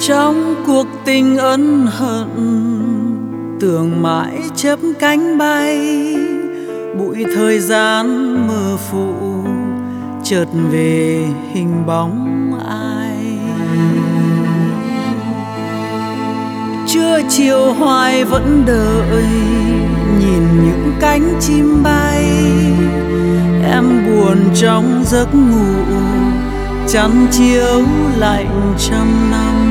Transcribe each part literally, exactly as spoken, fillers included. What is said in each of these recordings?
Trong cuộc tình ân hận, tưởng mãi chấp cánh bay, bụi thời gian mơ phủ chợt về hình bóng ai. Trưa chiều hoài vẫn đợi, nhìn những cánh chim bay. Em buồn trong giấc ngủ, chăn chiếu lạnh trăm năm.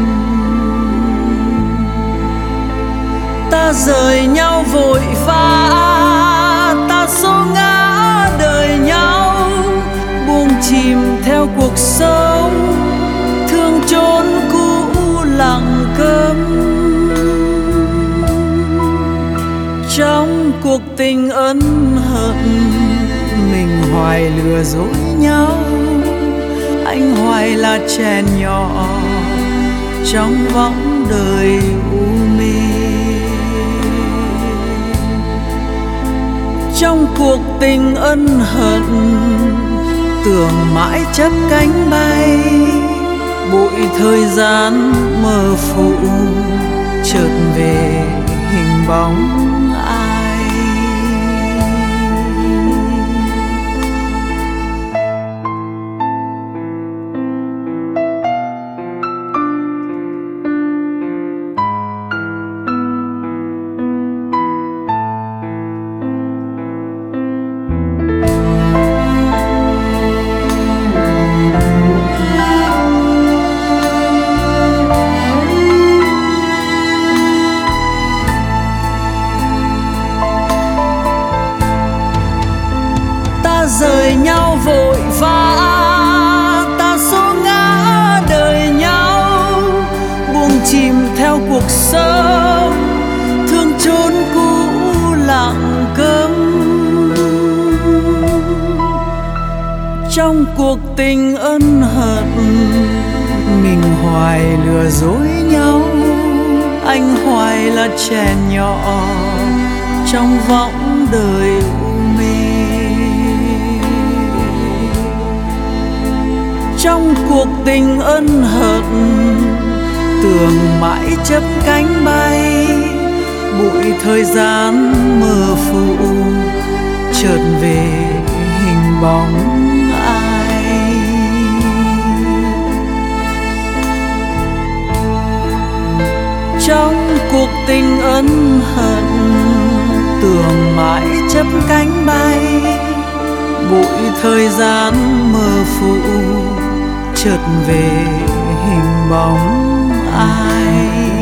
Ta rời nhau vội vã, ta số ngã đời nhau, buông chìm theo cuộc sống, thương chốn cũ lặng câm. Trong cuộc tình ân hận, mình hoài lừa dối nhau, anh hoài là trẻ nhỏ trong võng đời u mê. Trong cuộc tình ân hận, tưởng mãi chấp cánh bay, bụi thời gian mơ phủ chợt về hình bóng ai. Rời nhau vội vã, ta số ngã đời nhau, buông chìm theo cuộc sống, thương chốn cũ lặng câm. Trong cuộc tình ân hận, mình hoài lừa dối nhau, anh hoài là trẻ nhỏ trong võng đời u mê. Trong cuộc tình ân hận, tưởng mãi chấp cánh bay, bụi thời gian mơ phủ chợt về hình bóng ai. Trong cuộc tình ân hận, tưởng mãi chấp cánh bay, bụi thời gian mơ phủ chợt về hình bóng ai.